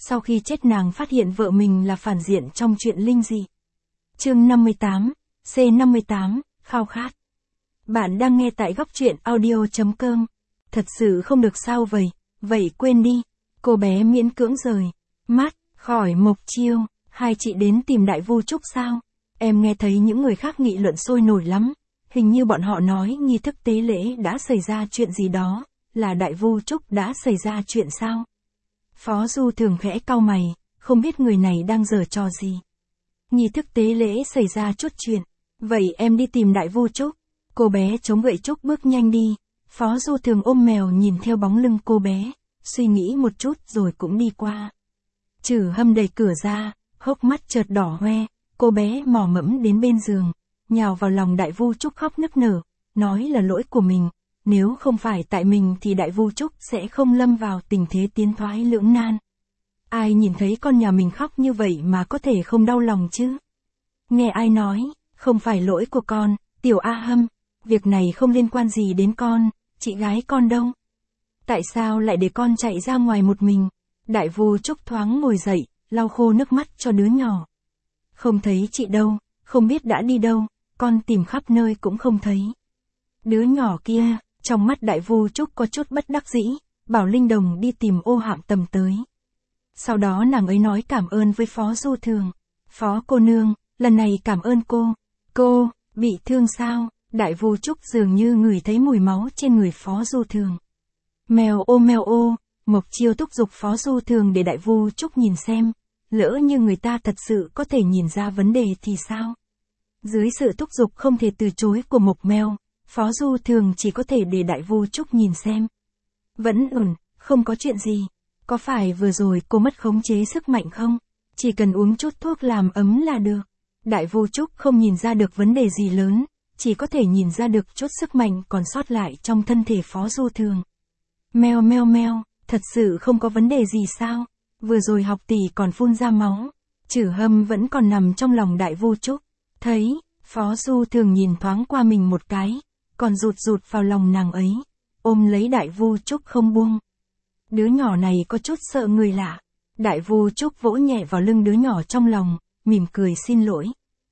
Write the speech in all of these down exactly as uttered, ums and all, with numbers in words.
sau khi chết nàng phát hiện vợ mình là phản diện trong chuyện linh dị. Chương năm mươi tám, C năm mươi tám, khao khát. Bạn đang nghe tại góc truyện audio chấm com. Thật sự không được sao vậy, vậy quên đi. Cô bé miễn cưỡng rời mắt khỏi Mộc Chiêu. Hai chị đến tìm Đại Vu Trúc sao? Em nghe thấy những người khác nghị luận sôi nổi lắm. Hình như bọn họ nói nghi thức tế lễ đã xảy ra chuyện gì đó. Là Đại Vu Trúc đã xảy ra chuyện sao? Phó Du Thường khẽ cau mày, không biết người này đang giở trò gì. Nghi thức tế lễ xảy ra chút chuyện. Vậy em đi tìm Đại Vu Trúc. Cô bé chống gậy trúc bước nhanh đi. Phó Du Thường ôm mèo nhìn theo bóng lưng cô bé, suy nghĩ một chút rồi cũng đi qua. Trử Hâm đẩy cửa ra, hốc mắt chợt đỏ hoe, cô bé mò mẫm đến bên giường, nhào vào lòng Đại Vu Trúc khóc nức nở, nói là lỗi của mình, nếu không phải tại mình thì Đại Vu Trúc sẽ không lâm vào tình thế tiến thoái lưỡng nan. Ai nhìn thấy con nhà mình khóc như vậy mà có thể không đau lòng chứ? Nghe ai nói, không phải lỗi của con, Tiểu A Hâm, việc này không liên quan gì đến con, chị gái con đâu. Tại sao lại để con chạy ra ngoài một mình? Đại Vu Trúc thoáng ngồi dậy, lau khô nước mắt cho đứa nhỏ. Không thấy chị đâu, không biết đã đi đâu, con tìm khắp nơi cũng không thấy. Đứa nhỏ kia, trong mắt Đại Vu Trúc có chút bất đắc dĩ, bảo Linh Đồng đi tìm Ô Hạm Tầm tới. Sau đó nàng ấy nói cảm ơn với Phó Du Thường. Phó cô nương, lần này cảm ơn cô. Cô, bị thương sao? Đại Vu Trúc dường như ngửi thấy mùi máu trên người Phó Du Thường. Mèo ô mèo ô, Mộc Chiêu thúc giục Phó Du Thường để Đại Vu Trúc nhìn xem, lỡ như người ta thật sự có thể nhìn ra vấn đề thì sao? Dưới sự thúc giục không thể từ chối của Mộc Mèo, Phó Du Thường chỉ có thể để Đại Vu Trúc nhìn xem. Vẫn ổn, không có chuyện gì. Có phải vừa rồi cô mất khống chế sức mạnh không? Chỉ cần uống chút thuốc làm ấm là được. Đại Vu Trúc không nhìn ra được vấn đề gì lớn, chỉ có thể nhìn ra được chút sức mạnh còn sót lại trong thân thể Phó Du Thường. Meo meo meo, thật sự không có vấn đề gì sao? Vừa rồi học tỷ còn phun ra máu. Trử Hâm vẫn còn nằm trong lòng Đại Vu Trúc. Thấy, Phó Du Thường nhìn thoáng qua mình một cái, còn rụt rụt vào lòng nàng ấy, ôm lấy Đại Vu Trúc không buông. Đứa nhỏ này có chút sợ người lạ. Đại Vu Trúc vỗ nhẹ vào lưng đứa nhỏ trong lòng, mỉm cười xin lỗi.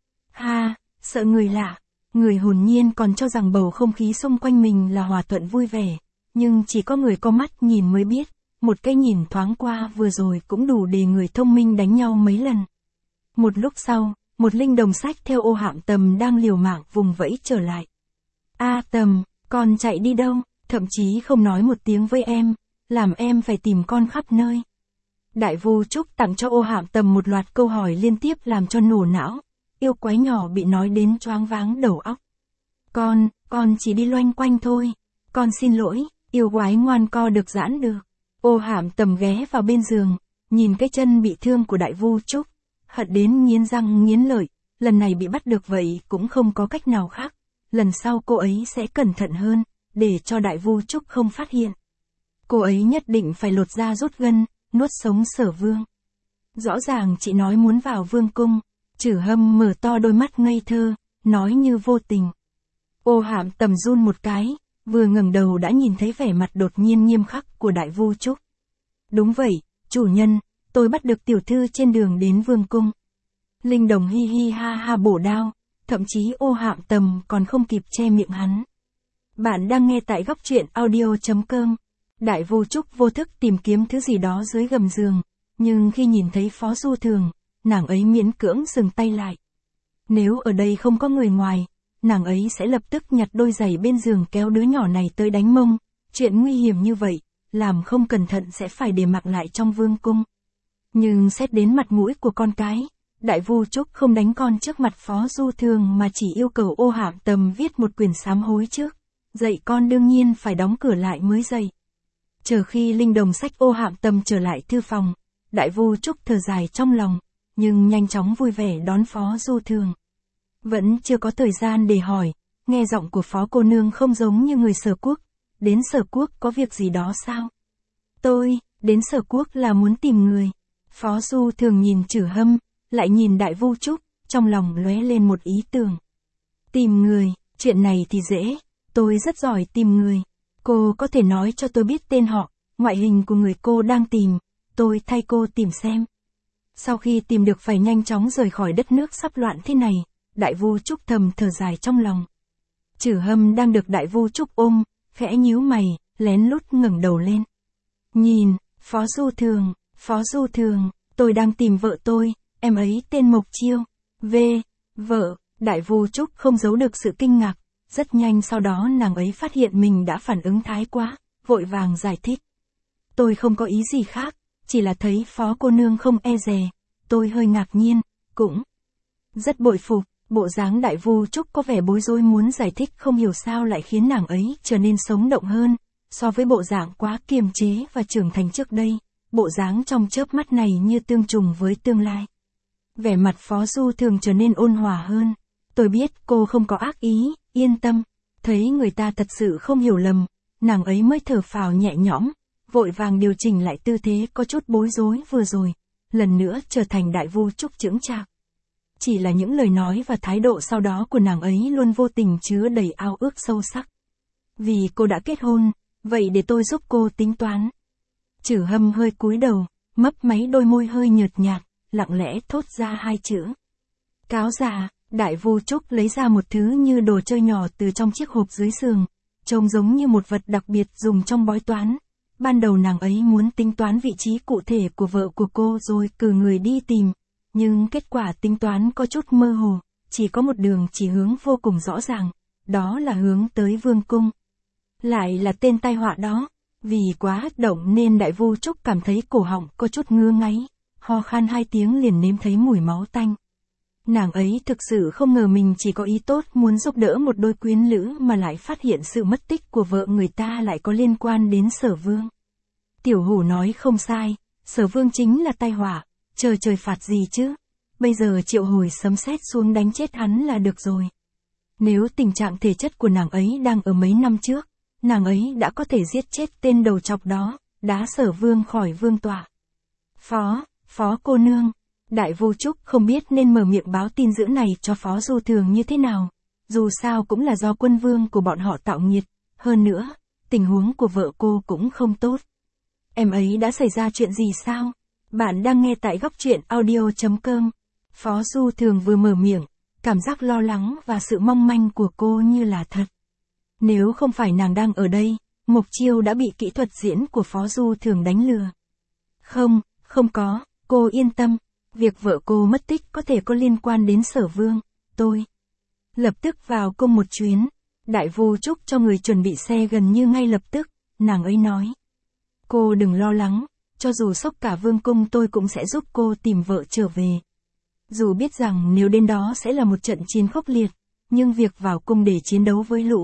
Ha, sợ người lạ. Người hồn nhiên còn cho rằng bầu không khí xung quanh mình là hòa thuận vui vẻ. Nhưng chỉ có người có mắt nhìn mới biết, một cái nhìn thoáng qua vừa rồi cũng đủ để người thông minh đánh nhau mấy lần. Một lúc sau, một linh đồng sách theo Ô Hạm Tầm đang liều mạng vùng vẫy trở lại. A Tầm, con chạy đi đâu? Thậm chí không nói một tiếng với em, làm em phải tìm con khắp nơi. Đại Vu Trúc tặng cho Ô Hạm Tầm một loạt câu hỏi liên tiếp làm cho nổ não, yêu quái nhỏ bị nói đến choáng váng đầu óc. Con, con chỉ đi loanh quanh thôi. Con xin lỗi, yêu quái ngoan co được giãn được. Ô Hạm Tầm ghé vào bên giường, nhìn cái chân bị thương của Đại Vu Trúc, hận đến nghiến răng nghiến lợi, lần này bị bắt được vậy cũng không có cách nào khác. Lần sau cô ấy sẽ cẩn thận hơn, để cho Đại Vu Trúc không phát hiện. Cô ấy nhất định phải lột da rút gân, nuốt sống Sở Vương. Rõ ràng chị nói muốn vào vương cung. Trử Hâm mở to đôi mắt ngây thơ, nói như vô tình. Ô Hạm Tầm run một cái, vừa ngẩng đầu đã nhìn thấy vẻ mặt đột nhiên nghiêm khắc của Đại Vu Trúc. Đúng vậy, chủ nhân, tôi bắt được tiểu thư trên đường đến vương cung. Linh đồng hi hi ha ha bổ đao, thậm chí Ô Hạm Tầm còn không kịp che miệng hắn. Bạn đang nghe tại góc truyện audio chấm com. Đại Vu Trúc vô thức tìm kiếm thứ gì đó dưới gầm giường, nhưng khi nhìn thấy Phó Du Thường, nàng ấy miễn cưỡng dừng tay lại. Nếu ở đây không có người ngoài, nàng ấy sẽ lập tức nhặt đôi giày bên giường kéo đứa nhỏ này tới đánh mông. Chuyện nguy hiểm như vậy, làm không cẩn thận sẽ phải để mặc lại trong vương cung. Nhưng xét đến mặt mũi của con cái, Đại Vu Trúc không đánh con trước mặt Phó Du Thường mà chỉ yêu cầu Ô Hạm Tầm viết một quyển sám hối trước. Dạy con đương nhiên phải đóng cửa lại mới dạy. Chờ khi linh đồng sách Ô Hạm Tầm trở lại thư phòng, Đại Vu Trúc thở dài trong lòng, nhưng nhanh chóng vui vẻ đón Phó Du Thường. Vẫn chưa có thời gian để hỏi, nghe giọng của Phó cô nương không giống như người Sở Quốc. Đến Sở Quốc có việc gì đó sao? Tôi, đến Sở Quốc là muốn tìm người. Phó Du Thường nhìn Trử Hâm, lại nhìn Đại Vu Trúc, trong lòng lóe lên một ý tưởng. Tìm người, chuyện này thì dễ, tôi rất giỏi tìm người. Cô có thể nói cho tôi biết tên họ, ngoại hình của người cô đang tìm, tôi thay cô tìm xem. Sau khi tìm được phải nhanh chóng rời khỏi đất nước sắp loạn thế này, Đại Vu Trúc thầm thở dài trong lòng. Trử Hâm đang được Đại Vu Trúc ôm, khẽ nhíu mày, lén lút ngẩng đầu lên. Nhìn, Phó Du Thường, Phó Du Thường, tôi đang tìm vợ tôi, em ấy tên Mộc Chiêu. V, vợ, Đại Vu Trúc không giấu được sự kinh ngạc, rất nhanh sau đó nàng ấy phát hiện mình đã phản ứng thái quá, vội vàng giải thích. Tôi không có ý gì khác, chỉ là thấy Phó cô nương không e dè, tôi hơi ngạc nhiên, cũng rất bội phục. Bộ dáng Đại Vu Trúc có vẻ bối rối muốn giải thích không hiểu sao lại khiến nàng ấy trở nên sống động hơn, so với bộ dạng quá kiềm chế và trưởng thành trước đây, bộ dáng trong chớp mắt này như tương trùng với tương lai. Vẻ mặt Phó Du Thường trở nên ôn hòa hơn, tôi biết cô không có ác ý, yên tâm, thấy người ta thật sự không hiểu lầm, nàng ấy mới thở phào nhẹ nhõm, vội vàng điều chỉnh lại tư thế có chút bối rối vừa rồi, lần nữa trở thành Đại Vu Trúc chững chạc. Chỉ là những lời nói và thái độ sau đó của nàng ấy luôn vô tình chứa đầy ao ước sâu sắc. Vì cô đã kết hôn, vậy để tôi giúp cô tính toán. Trử Hâm hơi cúi đầu, mấp máy đôi môi hơi nhợt nhạt, lặng lẽ thốt ra hai chữ. Cáo già. Đại Vu Trúc lấy ra một thứ như đồ chơi nhỏ từ trong chiếc hộp dưới giường, trông giống như một vật đặc biệt dùng trong bói toán. Ban đầu nàng ấy muốn tính toán vị trí cụ thể của vợ của cô rồi cử người đi tìm. Nhưng kết quả tính toán có chút mơ hồ, chỉ có một đường chỉ hướng vô cùng rõ ràng, đó là hướng tới Vương cung. Lại là tên tai họa đó, vì quá hất động nên Đại Vu Trúc cảm thấy cổ họng có chút ngứa ngáy, ho khan hai tiếng liền nếm thấy mùi máu tanh. Nàng ấy thực sự không ngờ mình chỉ có ý tốt muốn giúp đỡ một đôi quyến lữ mà lại phát hiện sự mất tích của vợ người ta lại có liên quan đến Sở Vương. Tiểu Hủ nói không sai, Sở Vương chính là tai họa. Chờ trời phạt gì chứ, bây giờ triệu hồi sấm sét xuống đánh chết hắn là được rồi. Nếu tình trạng thể chất của nàng ấy đang ở mấy năm trước, nàng ấy đã có thể giết chết tên đầu trọc đó, đá Sở Vương khỏi vương tọa. Phó, Phó cô nương, Đại Vu Trúc không biết nên mở miệng báo tin dữ này cho Phó Du Thường như thế nào, dù sao cũng là do quân vương của bọn họ tạo nghiệt, hơn nữa, tình huống của vợ cô cũng không tốt. Em ấy đã xảy ra chuyện gì sao? Bạn đang nghe tại góc truyện audio chấm com. Phó Du Thường vừa mở miệng, cảm giác lo lắng và sự mong manh của cô như là thật. Nếu không phải nàng đang ở đây, Mộc Chiêu đã bị kỹ thuật diễn của Phó Du Thường đánh lừa. Không, không có, cô yên tâm, việc vợ cô mất tích có thể có liên quan đến Sở Vương, tôi. Lập tức vào cung một chuyến, Đại Vu Trúc cho người chuẩn bị xe gần như ngay lập tức, nàng ấy nói. Cô đừng lo lắng. Cho dù sốc cả vương cung tôi cũng sẽ giúp cô tìm vợ trở về. Dù biết rằng nếu đến đó sẽ là một trận chiến khốc liệt, nhưng việc vào cung để chiến đấu với lũ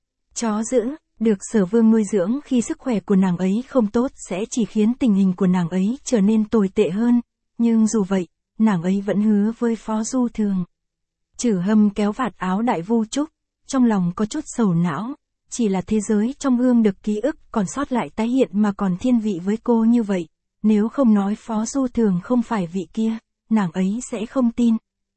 chó dữ, được Sở Vương nuôi dưỡng khi sức khỏe của nàng ấy không tốt sẽ chỉ khiến tình hình của nàng ấy trở nên tồi tệ hơn, nhưng dù vậy, nàng ấy vẫn hứa với Phó Du Thường. Trử Hâm kéo vạt áo Đại Vu Trúc, trong lòng có chút sầu não. Chỉ là thế giới trong gương được ký ức còn sót lại tái hiện mà còn thiên vị với cô như vậy, nếu không nói Phó Du Thường không phải vị kia, nàng ấy sẽ không tin.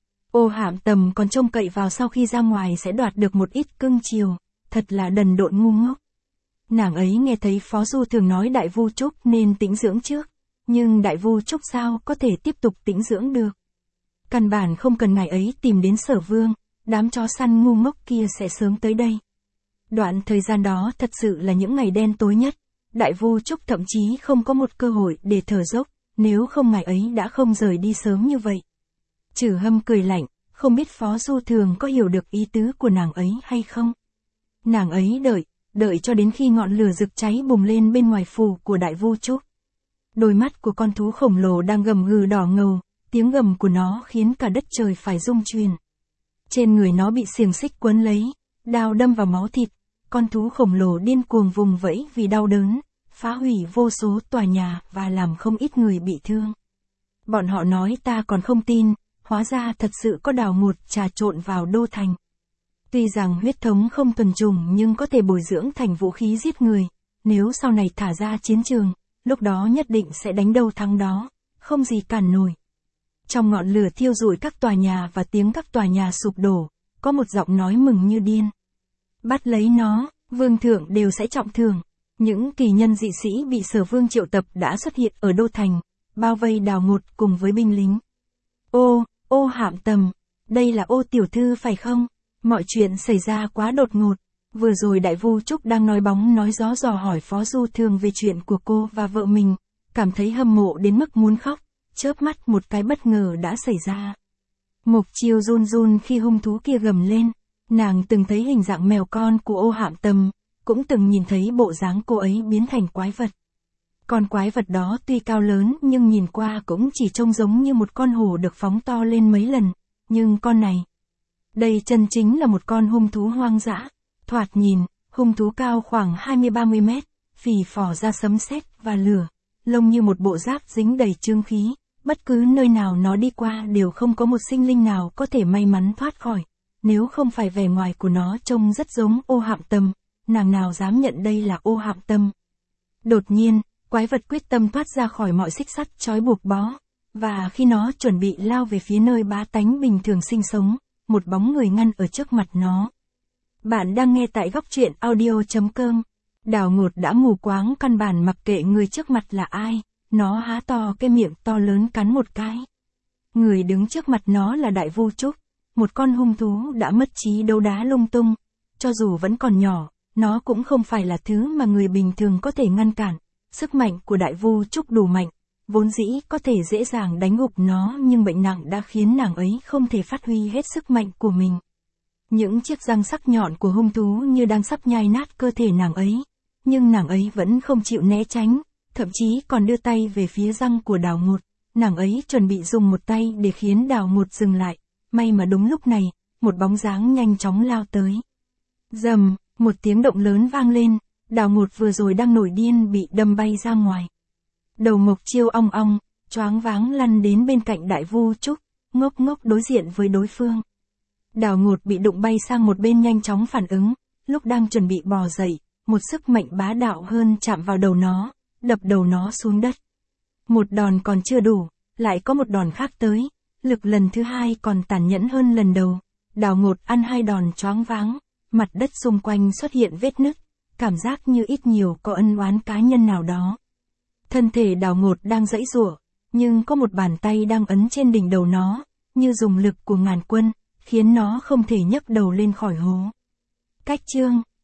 Ô Hạm Tầm còn trông cậy vào sau khi ra ngoài sẽ đoạt được một ít cưng chiều, thật là đần độn ngu ngốc. Nàng ấy nghe thấy Phó Du Thường nói Đại Vu Trúc nên tĩnh dưỡng trước, nhưng Đại Vu Trúc sao có thể tiếp tục tĩnh dưỡng được. Căn bản không cần ngài ấy tìm đến Sở Vương, đám chó săn ngu ngốc kia sẽ sớm tới đây. Đoạn thời gian đó thật sự là những ngày đen tối nhất, Đại Vu Trúc thậm chí không có một cơ hội để thở dốc, nếu không ngài ấy đã không rời đi sớm như vậy. Trử Hâm cười lạnh, không biết Phó Du Thường có hiểu được ý tứ của nàng ấy hay không. Nàng ấy đợi, đợi cho đến khi ngọn lửa rực cháy bùng lên bên ngoài phủ của Đại Vu Trúc. Đôi mắt của con thú khổng lồ đang gầm gừ đỏ ngầu, tiếng gầm của nó khiến cả đất trời phải rung chuyển. Trên người nó bị xiềng xích quấn lấy, đao đâm vào máu thịt. Con thú khổng lồ điên cuồng vùng vẫy vì đau đớn, phá hủy vô số tòa nhà và làm không ít người bị thương. Bọn họ nói ta còn không tin, hóa ra thật sự có đào ngột trà trộn vào đô thành. Tuy rằng huyết thống không thuần chủng nhưng có thể bồi dưỡng thành vũ khí giết người, nếu sau này thả ra chiến trường, lúc đó nhất định sẽ đánh đâu thắng đó, không gì cản nổi. Trong ngọn lửa thiêu rụi các tòa nhà và tiếng các tòa nhà sụp đổ, có một giọng nói mừng như điên. Bắt lấy nó, vương thượng đều sẽ trọng thưởng. Những kỳ nhân dị sĩ bị Sở Vương triệu tập đã xuất hiện ở Đô Thành, bao vây Đào Ngột cùng với binh lính. Ô, ô Hạm Tầm, đây là Ô tiểu thư phải không? Mọi chuyện xảy ra quá đột ngột. Vừa rồi Đại Vu Trúc đang nói bóng nói gió dò hỏi Phó Du Thường về chuyện của cô và vợ mình, cảm thấy hâm mộ đến mức muốn khóc, chớp mắt một cái bất ngờ đã xảy ra. Mộc Chiêu run run khi hung thú kia gầm lên, nàng từng thấy hình dạng mèo con của Ô Hạm Tầm, cũng từng nhìn thấy bộ dáng cô ấy biến thành quái vật. Con quái vật đó tuy cao lớn nhưng nhìn qua cũng chỉ trông giống như một con hổ được phóng to lên mấy lần, nhưng con này, đây chân chính là một con hung thú hoang dã. Thoạt nhìn, hung thú cao khoảng hai mươi ba mươi mét, phì phò ra sấm sét và lửa, lông như một bộ giáp dính đầy chương khí, bất cứ nơi nào nó đi qua đều không có một sinh linh nào có thể may mắn thoát khỏi. Nếu không phải vẻ ngoài của nó trông rất giống Ô Hạm Tầm, nàng nào dám nhận đây là Ô Hạm Tầm. Đột nhiên, quái vật quyết tâm thoát ra khỏi mọi xích sắt trói buộc bó, và khi nó chuẩn bị lao về phía nơi bá tánh bình thường sinh sống, một bóng người ngăn ở trước mặt nó. Bạn đang nghe tại góc truyện audio chấm com. Đào Ngột đã mù quáng căn bản mặc kệ người trước mặt là ai, nó há to cái miệng to lớn cắn một cái. Người đứng trước mặt nó là Đại Vu Trúc, một con hung thú đã mất trí đấu đá lung tung, cho dù vẫn còn nhỏ, nó cũng không phải là thứ mà người bình thường có thể ngăn cản. Sức mạnh của Đại Vu Trúc đủ mạnh, vốn dĩ có thể dễ dàng đánh gục nó, nhưng bệnh nặng đã khiến nàng ấy không thể phát huy hết sức mạnh của mình. Những chiếc răng sắc nhọn của hung thú như đang sắp nhai nát cơ thể nàng ấy, nhưng nàng ấy vẫn không chịu né tránh, thậm chí còn đưa tay về phía răng của Đào Ngột. Nàng ấy chuẩn bị dùng một tay để khiến Đào Ngột dừng lại, may mà đúng lúc này, một bóng dáng nhanh chóng lao tới. Rầm, một tiếng động lớn vang lên, Đào Ngột vừa rồi đang nổi điên bị đâm bay ra ngoài. Đầu Mộc Chiêu ong ong, choáng váng lăn đến bên cạnh Đại Vu Trúc, ngốc ngốc đối diện với đối phương. Đào Ngột bị đụng bay sang một bên nhanh chóng phản ứng, lúc đang chuẩn bị bò dậy, một sức mạnh bá đạo hơn chạm vào đầu nó, đập đầu nó xuống đất. Một đòn còn chưa đủ, lại có một đòn khác tới, lực lần thứ hai còn tàn nhẫn hơn lần đầu. Đào Ngột ăn hai đòn choáng váng, mặt đất xung quanh xuất hiện vết nứt, cảm giác như ít nhiều có ân oán cá nhân nào đó. Thân thể Đào Ngột đang giãy giụa, nhưng có một bàn tay đang ấn trên đỉnh đầu nó, như dùng lực của ngàn quân, khiến nó không thể nhấc đầu lên khỏi hố. Cách chương